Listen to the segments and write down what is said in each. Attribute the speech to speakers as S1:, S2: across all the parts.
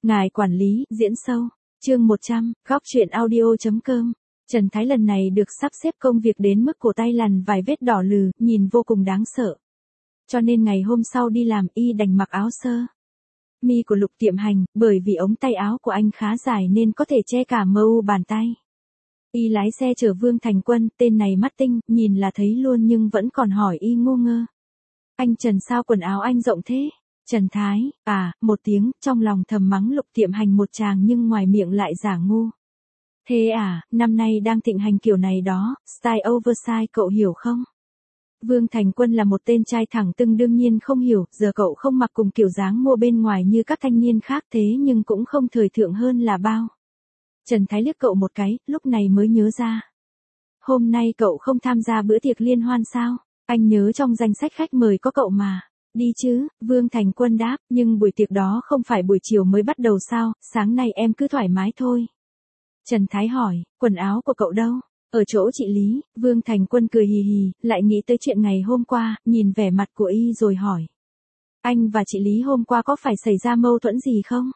S1: Ngài quản lý, diễn sâu. Chương 100, góc truyện audio.com. Trần Thái lần này được sắp xếp công việc đến mức cổ tay lằn vài vết đỏ lừ, nhìn vô cùng đáng sợ. Cho nên ngày hôm sau đi làm y đành mặc áo sơ mi của Lục Tiệm Hành, bởi vì ống tay áo của anh khá dài nên có thể che cả mờ u bàn tay. Y lái xe chở Vương Thành Quân, tên này mắt tinh, nhìn là thấy luôn nhưng vẫn còn hỏi y ngu ngơ. Anh Trần sao quần áo anh rộng thế? Trần Thái, một tiếng, trong lòng thầm mắng Lục Tiệm Hành một tràng nhưng ngoài miệng lại giả ngu. Thế năm nay đang thịnh hành kiểu này đó, style oversize cậu hiểu không? Vương Thành Quân là một tên trai thẳng tưng đương nhiên không hiểu, giờ cậu không mặc cùng kiểu dáng mua bên ngoài như các thanh niên khác thế nhưng cũng không thời thượng hơn là bao. Trần Thái liếc cậu một cái, lúc này mới nhớ ra. Hôm nay cậu không tham gia bữa tiệc liên hoan sao? Anh nhớ trong danh sách khách mời có cậu mà. Đi chứ, Vương Thành Quân đáp, nhưng buổi tiệc đó không phải buổi chiều mới bắt đầu sao, sáng nay em cứ thoải mái thôi. Trần Thái hỏi, quần áo của cậu đâu? Ở chỗ chị Lý. Vương Thành Quân cười hì hì, lại nghĩ tới chuyện ngày hôm qua, nhìn vẻ mặt của y rồi hỏi. Anh và chị Lý hôm qua có phải xảy ra mâu thuẫn gì không?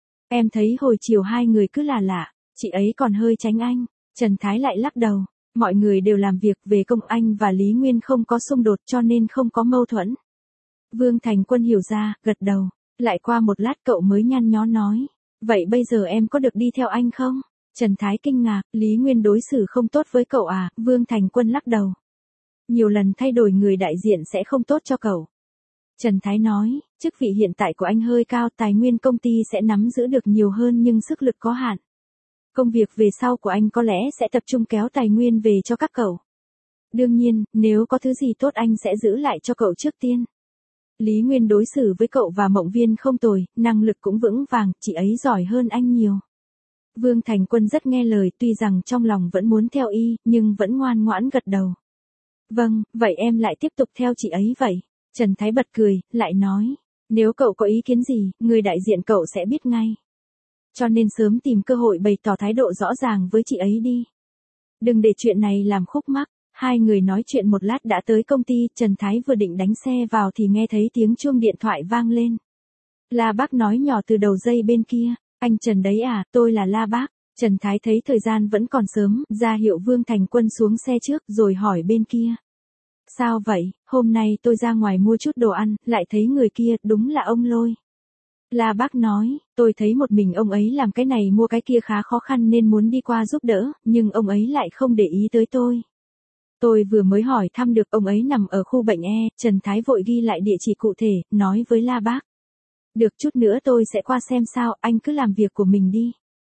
S1: Em thấy hồi chiều hai người cứ là lạ, chị ấy còn hơi tránh anh. Trần Thái lại lắc đầu, mọi người đều làm việc về công, anh và Lý Nguyên không có xung đột cho nên không có mâu thuẫn. Vương Thành Quân hiểu ra, gật đầu, lại qua một lát cậu mới nhăn nhó nói, vậy bây giờ em có được đi theo anh không? Trần Thái kinh ngạc, Lý Nguyên đối xử không tốt với cậu à? Vương Thành Quân lắc đầu. Nhiều lần thay đổi người đại diện sẽ không tốt cho cậu. Trần Thái nói, chức vị hiện tại của anh hơi cao, tài nguyên công ty sẽ nắm giữ được nhiều hơn nhưng sức lực có hạn. Công việc về sau của anh có lẽ sẽ tập trung kéo tài nguyên về cho các cậu. Đương nhiên, nếu có thứ gì tốt anh sẽ giữ lại cho cậu trước tiên. Lý Nguyên đối xử với cậu và Mộng Viên không tồi, năng lực cũng vững vàng, chị ấy giỏi hơn anh nhiều. Vương Thành Quân rất nghe lời, tuy rằng trong lòng vẫn muốn theo y, nhưng vẫn ngoan ngoãn gật đầu. Vâng, vậy em lại tiếp tục theo chị ấy vậy. Trần Thái bật cười, lại nói, nếu cậu có ý kiến gì, người đại diện cậu sẽ biết ngay. Cho nên sớm tìm cơ hội bày tỏ thái độ rõ ràng với chị ấy đi. Đừng để chuyện này làm khúc mắc. Hai người nói chuyện một lát đã tới công ty, Trần Thái vừa định đánh xe vào thì nghe thấy tiếng chuông điện thoại vang lên. La Bác nói nhỏ từ đầu dây bên kia, anh Trần đấy à, tôi là La Bác. Trần Thái thấy thời gian vẫn còn sớm, ra hiệu Vương Thành Quân xuống xe trước rồi hỏi bên kia. Sao vậy, hôm nay tôi ra ngoài mua chút đồ ăn, lại thấy người kia, đúng là ông Lôi. La Bác nói, tôi thấy một mình ông ấy làm cái này mua cái kia khá khó khăn nên muốn đi qua giúp đỡ, nhưng ông ấy lại không để ý tới tôi. Tôi vừa mới hỏi thăm được ông ấy nằm ở khu bệnh E, Trần Thái vội ghi lại địa chỉ cụ thể, nói với La Bác. Được chút nữa tôi sẽ qua xem sao, anh cứ làm việc của mình đi.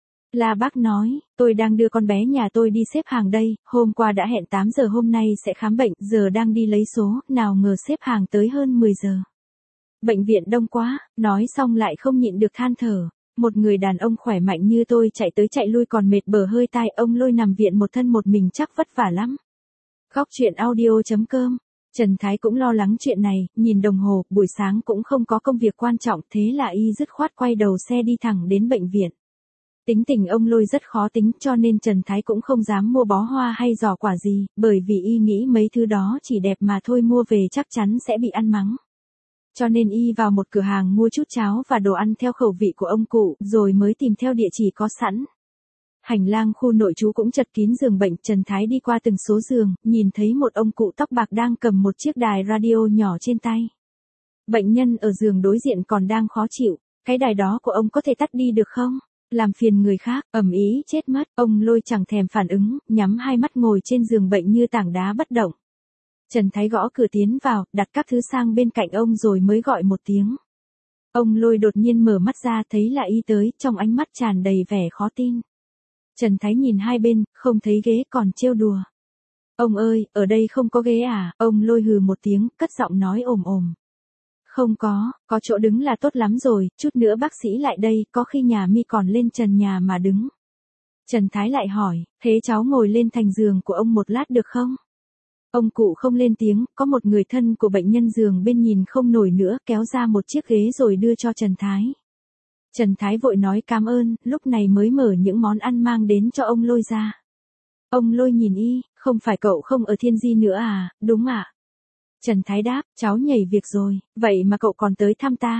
S1: La Bác nói, tôi đang đưa con bé nhà tôi đi xếp hàng đây, hôm qua đã hẹn 8 giờ hôm nay sẽ khám bệnh, giờ đang đi lấy số, nào ngờ xếp hàng tới hơn 10 giờ. Bệnh viện đông quá, nói xong lại không nhịn được than thở. Một người đàn ông khỏe mạnh như tôi chạy tới chạy lui còn mệt bở hơi tai, ông Lôi nằm viện một thân một mình chắc vất vả lắm. Góc truyện audio.com. Trần Thái cũng lo lắng chuyện này, nhìn đồng hồ, buổi sáng cũng không có công việc quan trọng, thế là y dứt khoát quay đầu xe đi thẳng đến bệnh viện. Tính tình ông Lôi rất khó tính cho nên Trần Thái cũng không dám mua bó hoa hay giỏ quả gì, bởi vì y nghĩ mấy thứ đó chỉ đẹp mà thôi mua về chắc chắn sẽ bị ăn mắng. Cho nên y vào một cửa hàng mua chút cháo và đồ ăn theo khẩu vị của ông cụ, rồi mới tìm theo địa chỉ có sẵn. Hành lang khu nội trú cũng chật kín giường bệnh, Trần Thái đi qua từng số giường, nhìn thấy một ông cụ tóc bạc đang cầm một chiếc đài radio nhỏ trên tay. Bệnh nhân ở giường đối diện còn đang khó chịu, cái đài đó của ông có thể tắt đi được không? Làm phiền người khác, ầm ĩ chết mất, ông Lôi chẳng thèm phản ứng, nhắm hai mắt ngồi trên giường bệnh như tảng đá bất động. Trần Thái gõ cửa tiến vào, đặt các thứ sang bên cạnh ông rồi mới gọi một tiếng. Ông Lôi đột nhiên mở mắt ra thấy là y tới, trong ánh mắt tràn đầy vẻ khó tin. Trần Thái nhìn hai bên, không thấy ghế còn trêu đùa. Ông ơi, ở đây không có ghế à? Ông Lôi hừ một tiếng, cất giọng nói ồm ồm. Không có chỗ đứng là tốt lắm rồi, chút nữa bác sĩ lại đây, có khi nhà mi còn lên trần nhà mà đứng. Trần Thái lại hỏi, thế cháu ngồi lên thành giường của ông một lát được không? Ông cụ không lên tiếng, có một người thân của bệnh nhân giường bên nhìn không nổi nữa, kéo ra một chiếc ghế rồi đưa cho Trần Thái. Trần Thái vội nói cảm ơn, lúc này mới mở những món ăn mang đến cho ông Lôi ra. Ông Lôi nhìn y, không phải cậu không ở Thiên Di nữa à, đúng ạ. Trần Thái đáp, cháu nhảy việc rồi, vậy mà cậu còn tới thăm ta.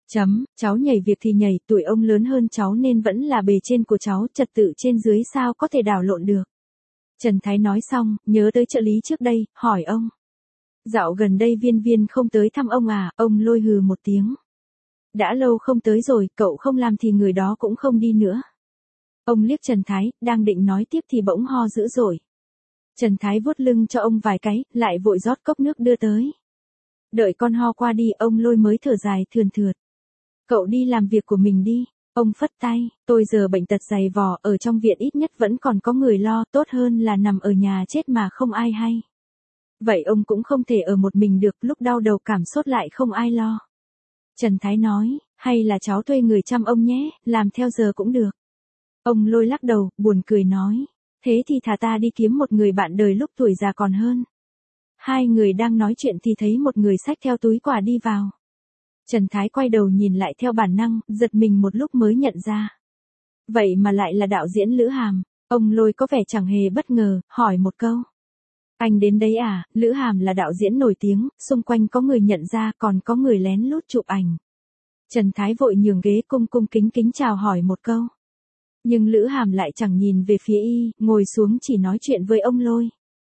S1: Cháu nhảy việc thì nhảy, tuổi ông lớn hơn cháu nên vẫn là bề trên của cháu, trật tự trên dưới sao có thể đảo lộn được. Trần Thái nói xong, nhớ tới trợ lý trước đây, hỏi ông. Dạo gần đây Viên Viên không tới thăm ông à, ông Lôi hừ một tiếng. Đã lâu không tới rồi, cậu không làm thì người đó cũng không đi nữa. Ông liếc Trần Thái, đang định nói tiếp thì bỗng ho dữ dội. Trần Thái vuốt lưng cho ông vài cái, lại vội rót cốc nước đưa tới. Đợi con ho qua đi, ông Lôi mới thở dài thườn thượt. Cậu đi làm việc của mình đi. Ông phất tay, tôi giờ bệnh tật dày vò, ở trong viện ít nhất vẫn còn có người lo, tốt hơn là nằm ở nhà chết mà không ai hay. Vậy ông cũng không thể ở một mình được, lúc đau đầu cảm sốt lại không ai lo. Trần Thái nói, hay là cháu thuê người chăm ông nhé, làm theo giờ cũng được. Ông Lôi lắc đầu, buồn cười nói, thế thì thà ta đi kiếm một người bạn đời lúc tuổi già còn hơn. Hai người đang nói chuyện thì thấy một người xách theo túi quà đi vào. Trần Thái quay đầu nhìn lại theo bản năng, giật mình một lúc mới nhận ra. Vậy mà lại là đạo diễn Lữ Hàm. Ông Lôi có vẻ chẳng hề bất ngờ, hỏi một câu. Anh đến đấy à? Lữ Hàm là đạo diễn nổi tiếng, xung quanh có người nhận ra, còn có người lén lút chụp ảnh. Trần Thái vội nhường ghế cung cung kính kính chào hỏi một câu. Nhưng Lữ Hàm lại chẳng nhìn về phía y, ngồi xuống chỉ nói chuyện với ông Lôi.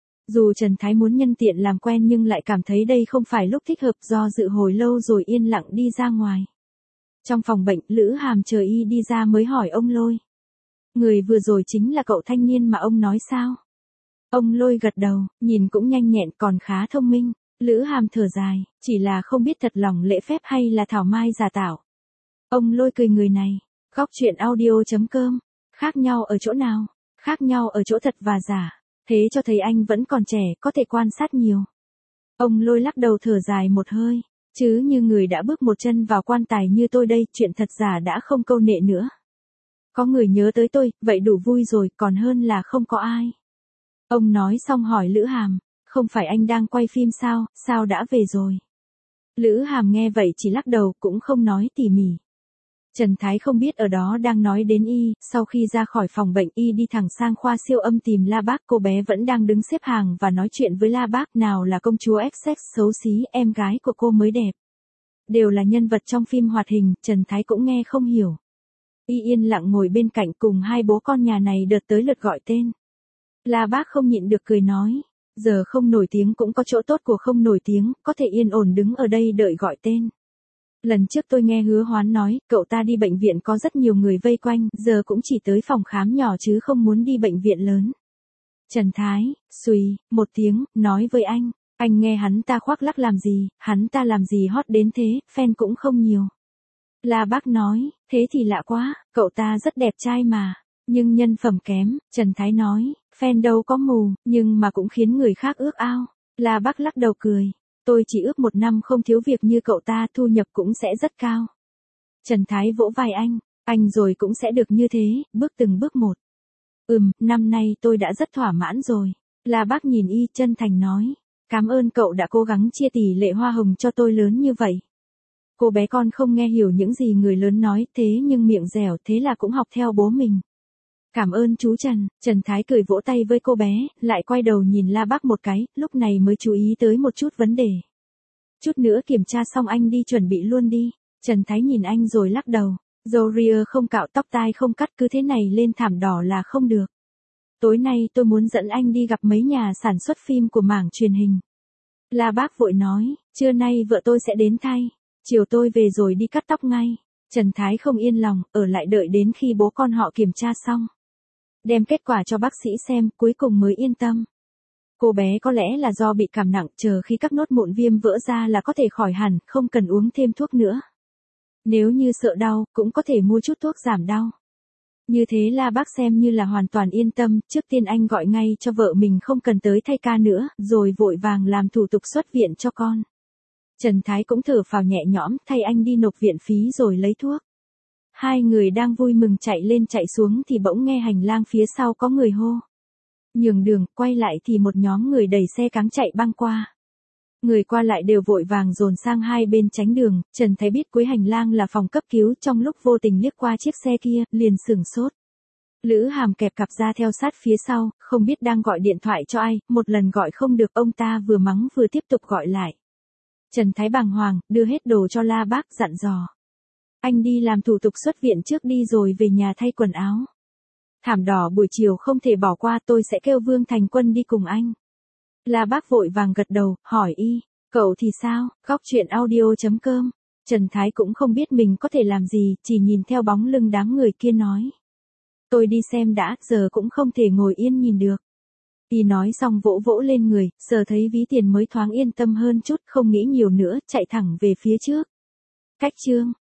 S1: Dù Trần Thái muốn nhân tiện làm quen nhưng lại cảm thấy đây không phải lúc thích hợp, do dự hồi lâu rồi yên lặng đi ra ngoài. Trong phòng bệnh, Lữ Hàm chờ y đi ra mới hỏi ông Lôi. Người vừa rồi chính là cậu thanh niên mà ông nói sao? Ông Lôi gật đầu, nhìn cũng nhanh nhẹn còn khá thông minh. Lữ Hàm thở dài, chỉ là không biết thật lòng lễ phép hay là thảo mai giả tạo. Ông Lôi cười người này. Góc truyện audio.com. Khác nhau ở chỗ nào? Khác nhau ở chỗ thật và giả. Thế cho thấy anh vẫn còn trẻ, có thể quan sát nhiều. Ông Lôi lắc đầu thở dài một hơi. Chứ như người đã bước một chân vào quan tài như tôi đây, chuyện thật giả đã không câu nệ nữa. Có người nhớ tới tôi, vậy đủ vui rồi, còn hơn là không có ai. Ông nói xong hỏi Lữ Hàm, không phải anh đang quay phim sao, sao đã về rồi? Lữ Hàm nghe vậy chỉ lắc đầu, cũng không nói tỉ mỉ. Trần Thái không biết ở đó đang nói đến y, sau khi ra khỏi phòng bệnh y đi thẳng sang khoa siêu âm tìm La Bác, cô bé vẫn đang đứng xếp hàng và nói chuyện với La Bác, nào là công chúa Essex xấu xí, em gái của cô mới đẹp. Đều là nhân vật trong phim hoạt hình, Trần Thái cũng nghe không hiểu. Y yên lặng ngồi bên cạnh cùng hai bố con nhà này đợt tới lượt gọi tên. La Bác không nhịn được cười nói, giờ không nổi tiếng cũng có chỗ tốt của không nổi tiếng, có thể yên ổn đứng ở đây đợi gọi tên. Lần trước tôi nghe Hứa Hoán nói, cậu ta đi bệnh viện có rất nhiều người vây quanh, giờ cũng chỉ tới phòng khám nhỏ chứ không muốn đi bệnh viện lớn. Trần Thái, xùy, một tiếng, nói với anh nghe hắn ta khoác lác làm gì, hắn ta làm gì hot đến thế, fan cũng không nhiều. La Bác nói, thế thì lạ quá, cậu ta rất đẹp trai mà, nhưng nhân phẩm kém, Trần Thái nói, fan đâu có mù, nhưng mà cũng khiến người khác ước ao. La Bác lắc đầu cười. Tôi chỉ ước một năm không thiếu việc như cậu ta, thu nhập cũng sẽ rất cao. Trần Thái vỗ vai anh rồi cũng sẽ được như thế, bước từng bước một. Năm nay tôi đã rất thỏa mãn rồi. La Bác nhìn y chân thành nói, cảm ơn cậu đã cố gắng chia tỷ lệ hoa hồng cho tôi lớn như vậy. Cô bé con không nghe hiểu những gì người lớn nói, thế nhưng miệng dẻo, thế là cũng học theo bố mình. Cảm ơn chú Trần. Trần Thái cười vỗ tay với cô bé, lại quay đầu nhìn La Bác một cái, lúc này mới chú ý tới một chút vấn đề. Chút nữa kiểm tra xong anh đi chuẩn bị luôn đi. Trần Thái nhìn anh rồi lắc đầu. Râu ria không cạo, tóc tai không cắt, cứ thế này lên thảm đỏ là không được. Tối nay tôi muốn dẫn anh đi gặp mấy nhà sản xuất phim của mảng truyền hình. La Bác vội nói, trưa nay vợ tôi sẽ đến thay. Chiều tôi về rồi đi cắt tóc ngay. Trần Thái không yên lòng, ở lại đợi đến khi bố con họ kiểm tra xong. Đem kết quả cho bác sĩ xem, cuối cùng mới yên tâm. Cô bé có lẽ là do bị cảm nặng, chờ khi các nốt mụn viêm vỡ ra là có thể khỏi hẳn, không cần uống thêm thuốc nữa. Nếu như sợ đau, cũng có thể mua chút thuốc giảm đau. Như thế La Bác xem như là hoàn toàn yên tâm, trước tiên anh gọi ngay cho vợ mình không cần tới thay ca nữa, rồi vội vàng làm thủ tục xuất viện cho con. Trần Thái cũng thở phào nhẹ nhõm, thay anh đi nộp viện phí rồi lấy thuốc. Hai người đang vui mừng chạy lên chạy xuống thì bỗng nghe hành lang phía sau có người hô. Nhường đường, quay lại thì một nhóm người đẩy xe cáng chạy băng qua. Người qua lại đều vội vàng dồn sang hai bên tránh đường, Trần Thái biết cuối hành lang là phòng cấp cứu, trong lúc vô tình liếc qua chiếc xe kia, liền sửng sốt. Lữ Hàm kẹp cặp ra theo sát phía sau, không biết đang gọi điện thoại cho ai, một lần gọi không được, ông ta vừa mắng vừa tiếp tục gọi lại. Trần Thái bàng hoàng, đưa hết đồ cho La Bác, dặn dò. Anh đi làm thủ tục xuất viện trước đi rồi về nhà thay quần áo. Thảm đỏ buổi chiều không thể bỏ qua, tôi sẽ kêu Vương Thành Quân đi cùng anh. La Bác vội vàng gật đầu, hỏi y, cậu thì sao? Góc chuyện audio.com. Trần Thái cũng không biết mình có thể làm gì, chỉ nhìn theo bóng lưng đám người kia nói. Tôi đi xem đã, giờ cũng không thể ngồi yên nhìn được. Y nói xong vỗ vỗ lên người, giờ thấy ví tiền mới thoáng yên tâm hơn chút, không nghĩ nhiều nữa, chạy thẳng về phía trước. Cách chương